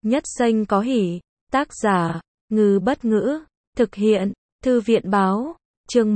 Nhất xanh có hỉ. Tác giả, Ngư Bất Ngữ. Thực hiện, Thư viện Báo. Chương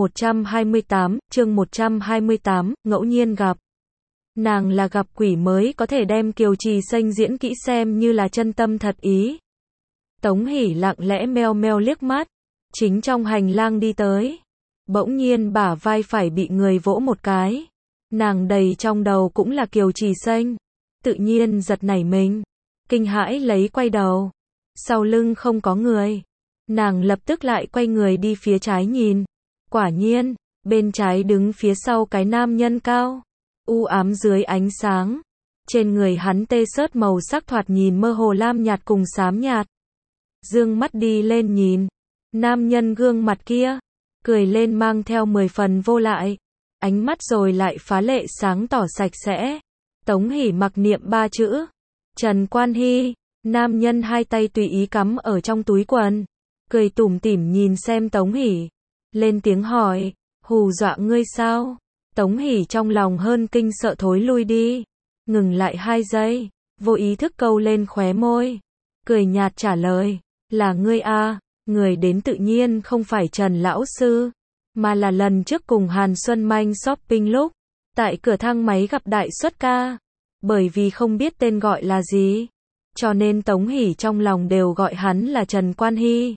128, ngẫu nhiên gặp. Nàng là gặp quỷ mới có thể đem Kiều Trì Xanh diễn kỹ xem như là chân tâm thật ý. Tống Hỷ lặng lẽ meo meo liếc mắt. Chính trong hành lang đi tới. Bỗng nhiên bả vai phải bị người vỗ một cái. Nàng đầy trong đầu cũng là Kiều Trì Xanh. Tự nhiên giật nảy mình. Kinh hãi lấy quay đầu. Sau lưng không có người. Nàng lập tức lại quay người đi phía trái nhìn. Quả nhiên, bên trái đứng phía sau cái nam nhân cao. U ám dưới ánh sáng. Trên người hắn tê sớt màu sắc thoạt nhìn mơ hồ lam nhạt cùng xám nhạt. Dương mắt đi lên nhìn. Nam nhân gương mặt kia. Cười lên mang theo 10 phần vô lại. Ánh mắt rồi lại phá lệ sáng tỏ sạch sẽ. Tống Hỷ mặc niệm 3 chữ. Trần Quan Hy. Nam nhân hai tay tùy ý cắm ở trong túi quần. Cười tủm tỉm nhìn xem Tống Hỷ. Lên tiếng hỏi. Hù dọa ngươi sao? Tống Hỷ trong lòng hơn kinh sợ thối lui đi. Ngừng lại 2 giây. Vô ý thức câu lên khóe môi. Cười nhạt trả lời. Là ngươi a. Người đến tự nhiên không phải Trần Lão Sư. Mà là lần trước cùng Hàn Xuân Manh shopping lúc. Tại cửa thang máy gặp Đại Xuất Ca. Bởi vì không biết tên gọi là gì. Cho nên Tống Hỷ trong lòng đều gọi hắn là Trần Quan Hy.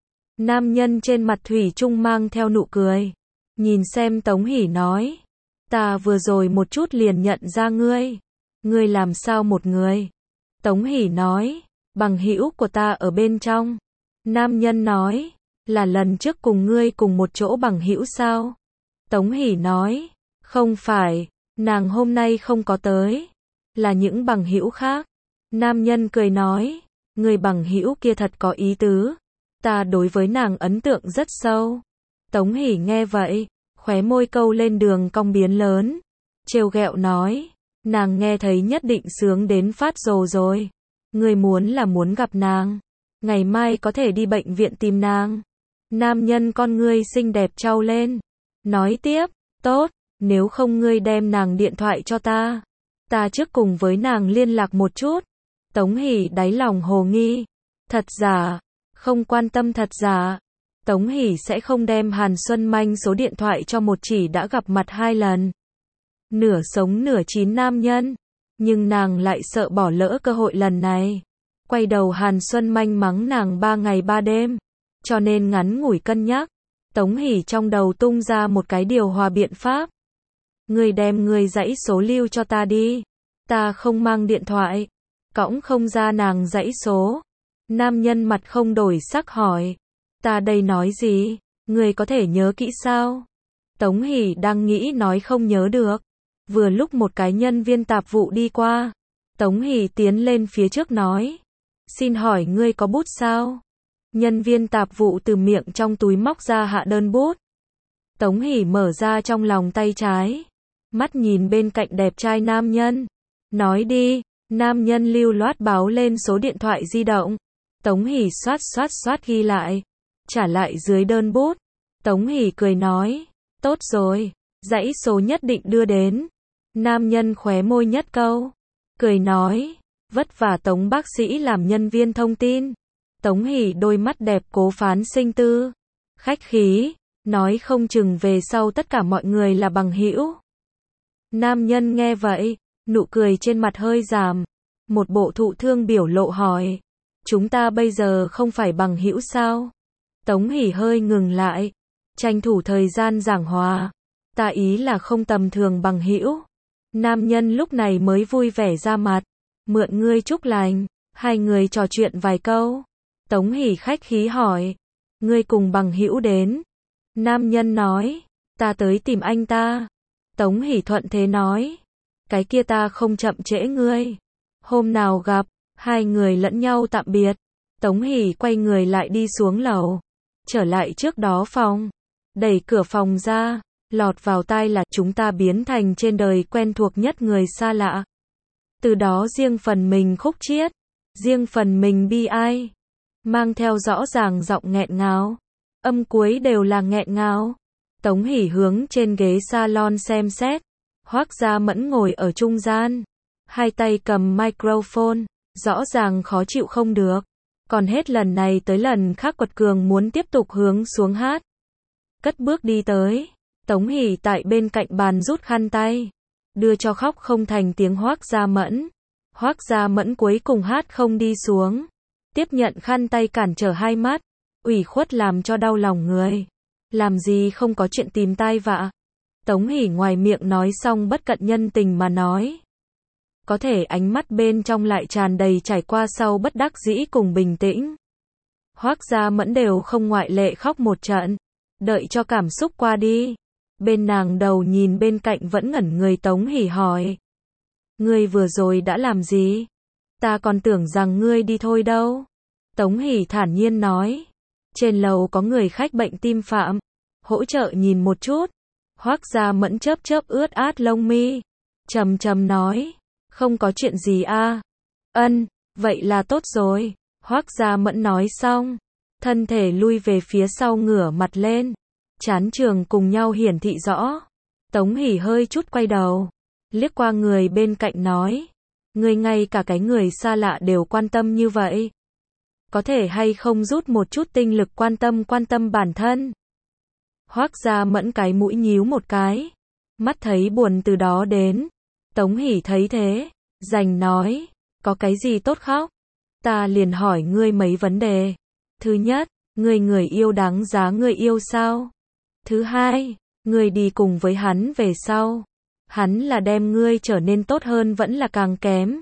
Nam nhân trên mặt thủy chung mang theo nụ cười. Nhìn xem Tống Hỷ nói. Ta vừa rồi một chút liền nhận ra ngươi. Ngươi làm sao một người? Tống Hỷ nói. Bằng hữu của ta ở bên trong. Nam nhân nói. Là lần trước cùng ngươi cùng một chỗ bằng hữu sao? Tống Hỷ nói. Không phải. Nàng hôm nay không có tới. Là những bằng hữu khác. Nam nhân cười nói. Người bằng hữu kia thật có ý tứ. Ta đối với nàng ấn tượng rất sâu. Tống Hỷ nghe vậy. Khóe môi câu lên đường cong biến lớn. Trêu ghẹo nói. Nàng nghe thấy nhất định sướng đến phát rồ rồi. Người muốn gặp nàng. Ngày mai có thể đi bệnh viện tìm nàng. Nam nhân con ngươi xinh đẹp trao lên. Nói tiếp. Tốt. Nếu không ngươi đem nàng điện thoại cho ta. Ta trước cùng với nàng liên lạc một chút. Tống Hỷ đáy lòng hồ nghi. Thật giả. Không quan tâm thật giả. Tống Hỷ sẽ không đem Hàn Xuân Manh số điện thoại cho một chỉ đã gặp mặt 2 lần. Nửa sống nửa chín nam nhân. Nhưng nàng lại sợ bỏ lỡ cơ hội lần này. Quay đầu Hàn Xuân Manh mắng nàng 3 ngày 3 đêm. Cho nên ngắn ngủi cân nhắc. Tống Hỷ trong đầu tung ra một cái điều hòa biện pháp. Ngươi đem ngươi dãy số lưu cho ta đi. Ta không mang điện thoại. Cõng không ra nàng dãy số. Nam nhân mặt không đổi sắc hỏi. Ta đây nói gì? Ngươi có thể nhớ kỹ sao? Tống Hỷ đang nghĩ nói không nhớ được. Vừa lúc một cái nhân viên tạp vụ đi qua. Tống Hỷ tiến lên phía trước nói. Xin hỏi ngươi có bút sao? Nhân viên tạp vụ từ miệng trong túi móc ra hạ đơn bút. Tống Hỷ mở ra trong lòng tay trái. Mắt nhìn bên cạnh đẹp trai nam nhân. Nói đi. Nam nhân lưu loát báo lên số điện thoại di động. Tống Hỷ xoát ghi lại. Trả lại dưới đơn bút. Tống Hỷ cười nói. Tốt rồi. Dãy số nhất định đưa đến. Nam nhân khóe môi nhất câu. Cười nói. Vất vả Tống bác sĩ làm nhân viên thông tin. Tống Hỷ đôi mắt đẹp cố phán sinh tư. Khách khí. Nói không chừng về sau tất cả mọi người là bằng hữu. Nam nhân nghe vậy. Nụ cười trên mặt hơi giảm. Một bộ thụ thương biểu lộ hỏi. Chúng ta bây giờ không phải bằng hữu sao? Tống Hỷ hơi ngừng lại. Tranh thủ thời gian giảng hòa. Ta ý là không tầm thường bằng hữu. Nam nhân lúc này mới vui vẻ ra mặt. Mượn ngươi chúc lành. Hai người trò chuyện vài câu. Tống Hỷ khách khí hỏi. Ngươi cùng bằng hữu đến. Nam nhân nói. Ta tới tìm anh ta. Tống Hỷ thuận thế nói. Cái kia ta không chậm trễ ngươi. Hôm nào gặp. Hai người lẫn nhau tạm biệt. Tống Hỷ quay người lại đi xuống lầu. Trở lại trước đó phòng. Đẩy cửa phòng ra. Lọt vào tai là chúng ta biến thành trên đời quen thuộc nhất người xa lạ. Từ đó riêng phần mình khúc chiết. Riêng phần mình bi ai. Mang theo rõ ràng giọng nghẹn ngào. Âm cuối đều là nghẹn ngào. Tống Hỷ hướng trên ghế salon xem xét. Hoác Gia Mẫn ngồi ở trung gian. Hai tay cầm microphone. Rõ ràng khó chịu không được. Còn hết lần này tới lần khác quật cường muốn tiếp tục hướng xuống hát. Cất bước đi tới. Tống Hỷ tại bên cạnh bàn rút khăn tay. Đưa cho khóc không thành tiếng Hoác Gia Mẫn. Hoác Gia Mẫn cuối cùng hát không đi xuống. Tiếp nhận khăn tay cản trở hai mắt. Ủy khuất làm cho đau lòng người. Làm gì không có chuyện tìm tai vạ. Tống Hỷ ngoài miệng nói xong bất cận nhân tình mà nói. Có thể ánh mắt bên trong lại tràn đầy trải qua sau bất đắc dĩ cùng bình tĩnh. Hoác Gia Mẫn đều không ngoại lệ khóc một trận. Đợi cho cảm xúc qua đi. Bên nàng đầu nhìn bên cạnh vẫn ngẩn người Tống Hỷ hỏi. Ngươi vừa rồi đã làm gì? Ta còn tưởng rằng ngươi đi thôi đâu. Tống Hỷ thản nhiên nói. Trên lầu có người khách bệnh tim phạm. Hỗ trợ nhìn một chút. Hoác Gia Mẫn chớp chớp ướt át lông mi. Trầm trầm nói. Không có chuyện gì a. Ân, vậy là tốt rồi. Hoác Gia Mẫn nói xong. Thân thể lui về phía sau ngửa mặt lên. Trán trường cùng nhau hiển thị rõ. Tống Hỷ hơi chút quay đầu. Liếc qua người bên cạnh nói. Người ngay cả cái người xa lạ đều quan tâm như vậy. Có thể hay không rút một chút tinh lực quan tâm bản thân. Hoác Gia Mẫn cái mũi nhíu một cái. Mắt thấy buồn từ đó đến. Tống Hỷ thấy thế. Rành nói. Có cái gì tốt khóc? Ta liền hỏi ngươi mấy vấn đề. Thứ nhất, người yêu đáng giá người yêu sao? Thứ hai, ngươi đi cùng với hắn về sau. Hắn là đem ngươi trở nên tốt hơn vẫn là càng kém?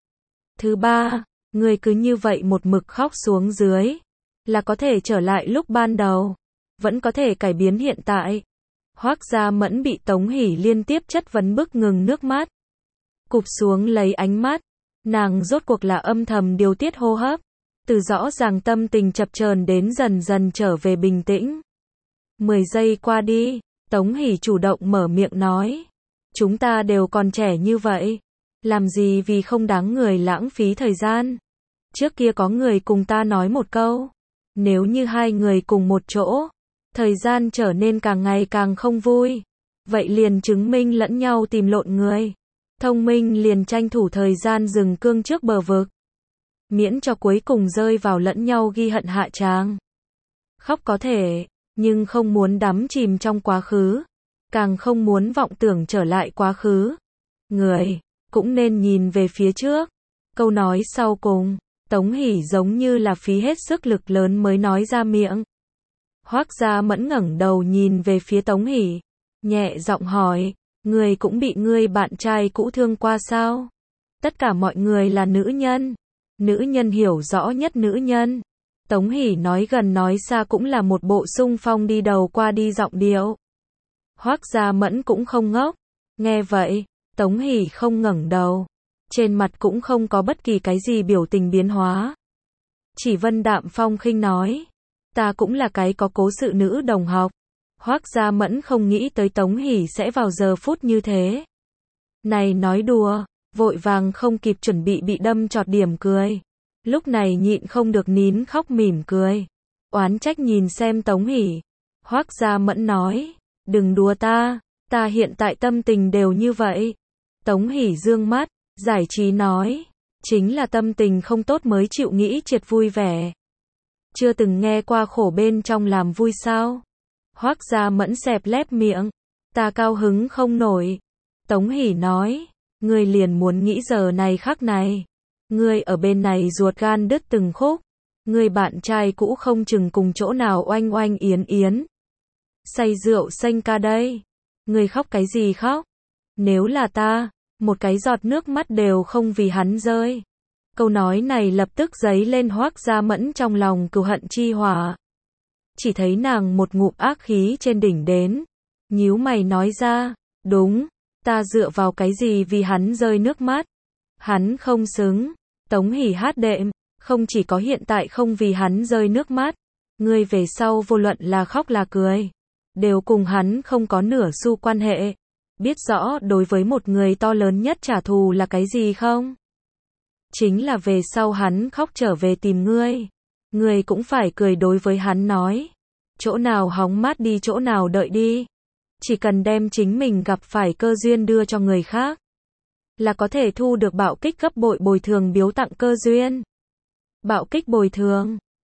Thứ ba, ngươi cứ như vậy một mực khóc xuống dưới. Là có thể trở lại lúc ban đầu. Vẫn có thể cải biến hiện tại. Hoác Gia Mẫn bị Tống Hỷ liên tiếp chất vấn bức ngừng nước mắt. Cụp xuống lấy ánh mắt. Nàng rốt cuộc là âm thầm điều tiết hô hấp. Từ rõ ràng tâm tình chập chờn đến dần dần trở về bình tĩnh. 10 giây qua đi, Tống Hỷ chủ động mở miệng nói. Chúng ta đều còn trẻ như vậy. Làm gì vì không đáng người lãng phí thời gian. Trước kia có người cùng ta nói một câu. Nếu như hai người cùng một chỗ, thời gian trở nên càng ngày càng không vui. Vậy liền chứng minh lẫn nhau tìm lộn người. Thông minh liền tranh thủ thời gian dừng cương trước bờ vực. Miễn cho cuối cùng rơi vào lẫn nhau ghi hận hạ tràng. Khóc có thể, nhưng không muốn đắm chìm trong quá khứ. Càng không muốn vọng tưởng trở lại quá khứ. Người, cũng nên nhìn về phía trước. Câu nói sau cùng, Tống Hỷ giống như là phí hết sức lực lớn mới nói ra miệng. Hoác Gia Mẫn ngẩng đầu nhìn về phía Tống Hỷ. Nhẹ giọng hỏi, người cũng bị ngươi bạn trai cũ thương qua sao? Tất cả mọi người là nữ nhân. Nữ nhân hiểu rõ nhất nữ nhân. Tống Hỷ nói gần nói xa cũng là một bộ xung phong đi đầu qua đi giọng điệu. Hoác Gia Mẫn cũng không ngốc. Nghe vậy, Tống Hỷ không ngẩng đầu. Trên mặt cũng không có bất kỳ cái gì biểu tình biến hóa. Chỉ vân đạm phong khinh nói. Ta cũng là cái có cố sự nữ đồng học. Hoác Gia Mẫn không nghĩ tới Tống Hỷ sẽ vào giờ phút như thế. Này nói đùa, vội vàng không kịp chuẩn bị đâm chọt điểm cười. Lúc này nhịn không được nín khóc mỉm cười. Oán trách nhìn xem Tống Hỷ. Hoác Gia Mẫn nói, đừng đùa ta hiện tại tâm tình đều như vậy. Tống Hỷ dương mắt, giải trí nói, chính là tâm tình không tốt mới chịu nghĩ triệt vui vẻ. Chưa từng nghe qua khổ bên trong làm vui sao? Hoác Gia Mẫn xẹp lép miệng, ta cao hứng không nổi. Tống Hỷ nói, ngươi liền muốn nghĩ giờ này khắc này. Ngươi ở bên này ruột gan đứt từng khúc. Ngươi bạn trai cũ không chừng cùng chỗ nào oanh oanh yến yến. Say rượu xanh ca đây. Ngươi khóc cái gì khóc? Nếu là ta, một cái giọt nước mắt đều không vì hắn rơi. Câu nói này lập tức dấy lên Hoác Gia Mẫn trong lòng cừu hận chi hỏa. Chỉ thấy nàng một ngụm ác khí trên đỉnh đến. Nhíu mày nói ra, đúng, ta dựa vào cái gì vì hắn rơi nước mắt? Hắn không xứng. Tống Hỷ hát đệm, không chỉ có hiện tại không vì hắn rơi nước mắt. Ngươi về sau vô luận là khóc là cười. Đều cùng hắn không có nửa xu quan hệ. Biết rõ đối với một người to lớn nhất trả thù là cái gì không? Chính là về sau hắn khóc trở về tìm ngươi. Ngươi cũng phải cười đối với hắn nói. Chỗ nào hóng mát đi chỗ nào đợi đi. Chỉ cần đem chính mình gặp phải cơ duyên đưa cho người khác. là có thể thu được bạo kích gấp bội bồi thường biếu tặng cơ duyên. Bạo kích bồi thường